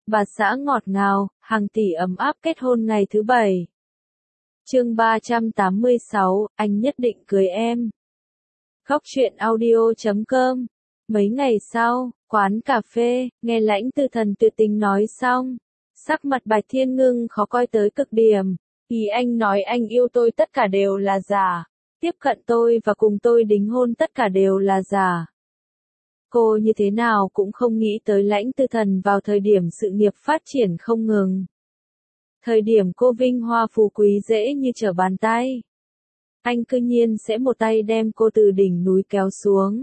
bà xã ngọt ngào, hàng tỷ ấm áp kết hôn ngày thứ 7. Chương 386, anh nhất định cưới em. Khóc chuyện audio.com. Mấy ngày sau, quán cà phê, nghe Lãnh Tư Thần tuyệt tình nói xong, sắc mặt Bạch Thiên Ngưng khó coi tới cực điểm. Ý anh nói anh yêu tôi tất cả đều là giả, tiếp cận tôi và cùng tôi đính hôn tất cả đều là giả. Cô như thế nào cũng không nghĩ tới Lãnh Tư Thần vào thời điểm sự nghiệp phát triển không ngừng. Thời điểm cô vinh hoa phú quý dễ như trở bàn tay. Anh cư nhiên sẽ một tay đem cô từ đỉnh núi kéo xuống.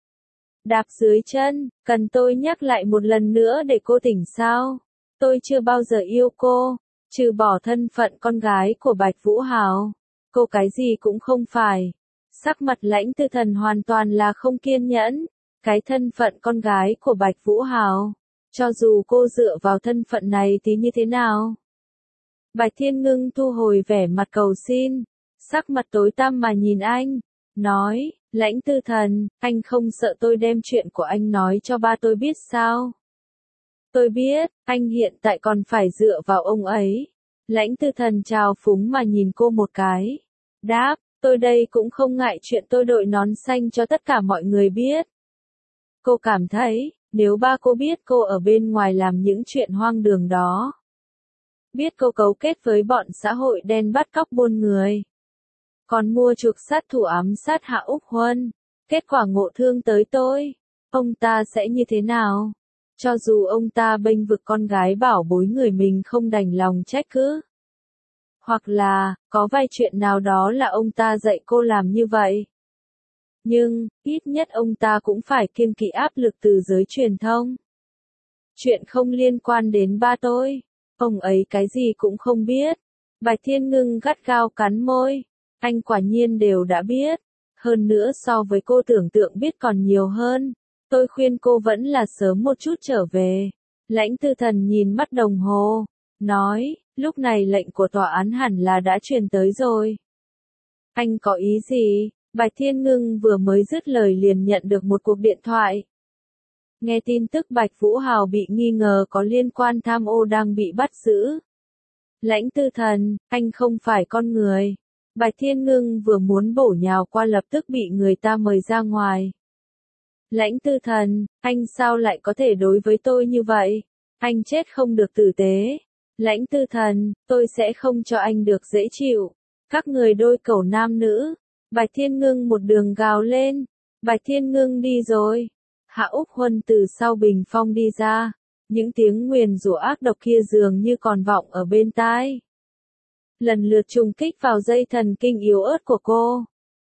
Đạp dưới chân, cần tôi nhắc lại một lần nữa để cô tỉnh sao? Tôi chưa bao giờ yêu cô, trừ bỏ thân phận con gái của Bạch Vũ Hào. Cô cái gì cũng không phải. Sắc mặt Lãnh Tư Thần hoàn toàn là không kiên nhẫn. Cái thân phận con gái của Bạch Vũ Hào, cho dù cô dựa vào thân phận này thì như thế nào? Bạch Thiên Ngưng thu hồi vẻ mặt cầu xin, sắc mặt tối tăm mà nhìn anh, nói, Lãnh Tư Thần, anh không sợ tôi đem chuyện của anh nói cho ba tôi biết sao? Tôi biết, anh hiện tại còn phải dựa vào ông ấy. Lãnh Tư Thần trào phúng mà nhìn cô một cái. Đáp, tôi đây cũng không ngại chuyện tôi đội nón xanh cho tất cả mọi người biết. Cô cảm thấy, nếu ba cô biết cô ở bên ngoài làm những chuyện hoang đường đó, biết cô cấu kết với bọn xã hội đen bắt cóc buôn người, còn mua chuộc sát thủ ám sát Hạ Úc Huân, kết quả ngộ thương tới tôi, ông ta sẽ như thế nào? Cho dù ông ta bênh vực con gái bảo bối người mình không đành lòng trách cứ. Hoặc là, có vài chuyện nào đó là ông ta dạy cô làm như vậy. Nhưng, ít nhất ông ta cũng phải kiêng kỵ áp lực từ giới truyền thông. Chuyện không liên quan đến ba tôi, ông ấy cái gì cũng không biết. Bạch Thiên Ngưng gắt gao cắn môi, anh quả nhiên đều đã biết. Hơn nữa so với cô tưởng tượng biết còn nhiều hơn. Tôi khuyên cô vẫn là sớm một chút trở về. Lãnh Tư Thần nhìn mắt đồng hồ, nói, lúc này lệnh của tòa án hẳn là đã truyền tới rồi. Anh có ý gì? Bạch Thiên Ngưng vừa mới dứt lời liền nhận được một cuộc điện thoại. Nghe tin tức Bạch Vũ Hào bị nghi ngờ có liên quan tham ô đang bị bắt giữ. Lãnh Tư Thần, anh không phải con người. Bạch Thiên Ngưng vừa muốn bổ nhào qua lập tức bị người ta mời ra ngoài. Lãnh Tư Thần, anh sao lại có thể đối với tôi như vậy? Anh chết không được tử tế. Lãnh Tư Thần, tôi sẽ không cho anh được dễ chịu. Các người đôi cẩu nam nữ. Bạch Thiên Ngưng một đường gào lên. Bạch Thiên Ngưng đi rồi. Hạ Úc Huân từ sau bình phong đi ra. Những tiếng nguyền rủa ác độc kia dường như còn vọng ở bên tai. Lần lượt trùng kích vào dây thần kinh yếu ớt của cô.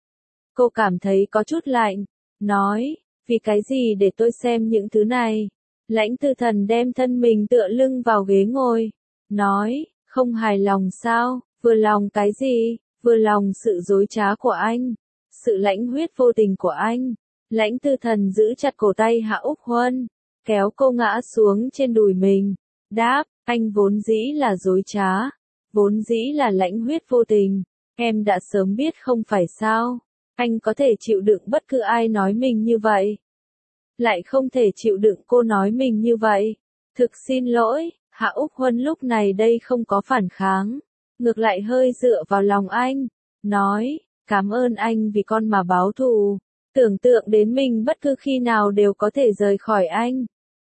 Cô cảm thấy có chút lạnh. Nói, vì cái gì để tôi xem những thứ này? Lãnh Tư Thần đem thân mình tựa lưng vào ghế ngồi. Nói, không hài lòng sao? Vừa lòng cái gì? Vừa lòng sự dối trá của anh, sự lãnh huyết vô tình của anh. Lãnh Tư Thần giữ chặt cổ tay Hạ Úc Huân, kéo cô ngã xuống trên đùi mình. Đáp, anh vốn dĩ là dối trá, vốn dĩ là lãnh huyết vô tình. Em đã sớm biết không phải sao? Anh có thể chịu đựng bất cứ ai nói mình như vậy, lại không thể chịu đựng cô nói mình như vậy. Thực xin lỗi, Hạ Úc Huân lúc này đây không có phản kháng. Ngược lại hơi dựa vào lòng anh, nói, cảm ơn anh vì con mà báo thù, tưởng tượng đến mình bất cứ khi nào đều có thể rời khỏi anh.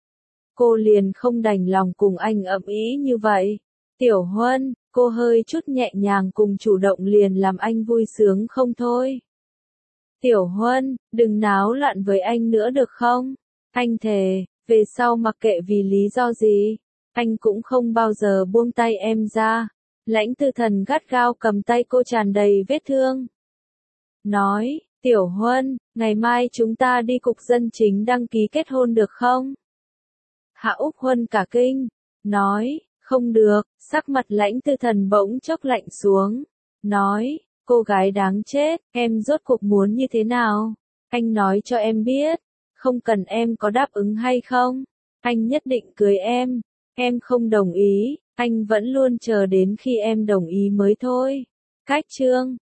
Cô liền không đành lòng cùng anh ầm ĩ như vậy. Tiểu Huân, cô hơi chút nhẹ nhàng cùng chủ động liền làm anh vui sướng không thôi. Tiểu Huân, đừng náo loạn với anh nữa được không? Anh thề, về sau mặc kệ vì lý do gì, anh cũng không bao giờ buông tay em ra. Lãnh Tư Thần gắt gao cầm tay cô tràn đầy vết thương. Nói, Tiểu Huân, ngày mai chúng ta đi cục dân chính đăng ký kết hôn được không? Hạ Úc Huân cả kinh. Nói, không được, sắc mặt Lãnh Tư Thần bỗng chốc lạnh xuống. Nói, cô gái đáng chết, em rốt cuộc muốn như thế nào? Anh nói cho em biết, không cần em có đáp ứng hay không? Anh nhất định cưới em không đồng ý. Anh vẫn luôn chờ đến khi em đồng ý mới thôi. Cách chương